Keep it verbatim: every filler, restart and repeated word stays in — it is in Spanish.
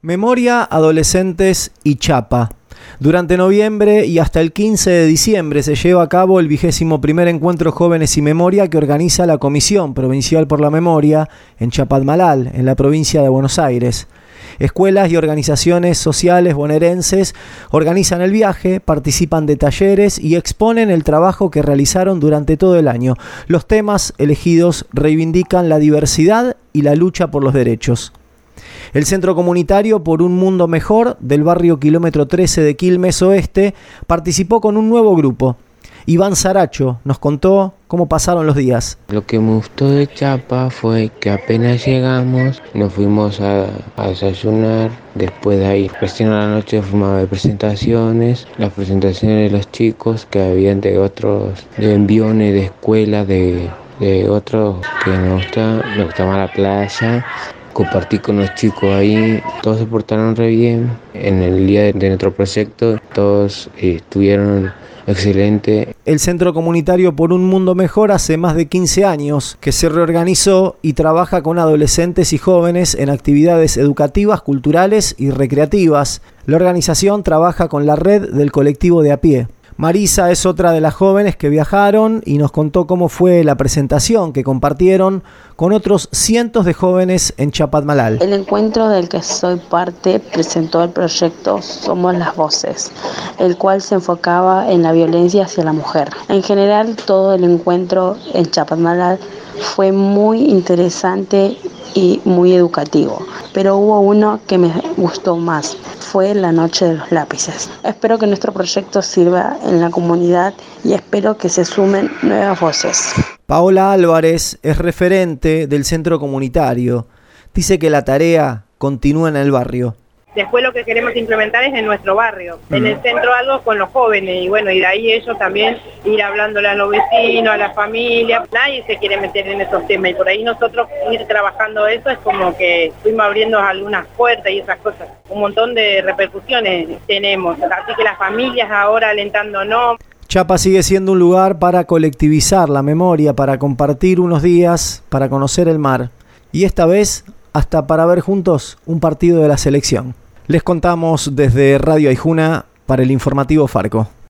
Memoria, adolescentes y chapa. Durante noviembre y hasta el quince de diciembre se lleva a cabo el vigésimo primer encuentro Jóvenes y Memoria que organiza la Comisión Provincial por la Memoria en Chapadmalal, en la provincia de Buenos Aires. Escuelas y organizaciones sociales bonaerenses organizan el viaje, participan de talleres y exponen el trabajo que realizaron durante todo el año. Los temas elegidos reivindican la diversidad y la lucha por los derechos. El Centro Comunitario por un Mundo Mejor del barrio Kilómetro trece de Quilmes Oeste participó con un nuevo grupo. Iván Saracho nos contó cómo pasaron los días. Lo que me gustó de Chapa fue que apenas llegamos, nos fuimos a, a desayunar. Después de ahí, recién a la noche fuimos a ver presentaciones, las presentaciones de los chicos que habían de otros, de enviones, de escuelas, de, de otros que me gusta, me gustaba la playa. Compartí con los chicos ahí, todos se portaron re bien. En el día de, de nuestro proyecto, todos eh, estuvieron excelentes. El Centro Comunitario por un Mundo Mejor hace más de quince años que se reorganizó y trabaja con adolescentes y jóvenes en actividades educativas, culturales y recreativas. La organización trabaja con la red del colectivo de a pie. Marisa es otra de las jóvenes que viajaron y nos contó cómo fue la presentación que compartieron con otros cientos de jóvenes en Chapadmalal. El encuentro del que soy parte presentó el proyecto Somos las Voces, el cual se enfocaba en la violencia hacia la mujer. En general, todo el encuentro en Chapadmalal fue muy interesante y muy educativo, pero hubo uno que me gustó más, fue la noche de los lápices. Espero que nuestro proyecto sirva en la comunidad y espero que se sumen nuevas voces. Paola Álvarez es referente del centro comunitario. Dice que la tarea continúa en el barrio. Después lo que queremos implementar es en nuestro barrio, en el centro algo con los jóvenes y bueno, y de ahí ellos también ir hablándole a los vecinos, a la familia. Nadie se quiere meter en esos temas y por ahí nosotros ir trabajando eso es como que fuimos abriendo algunas puertas y esas cosas. Un montón de repercusiones tenemos, así que las familias ahora alentándonos. Chapa sigue siendo un lugar para colectivizar la memoria, para compartir unos días, para conocer el mar y esta vez hasta para ver juntos un partido de la selección. Les contamos desde Radio Aijuna para el informativo Farco.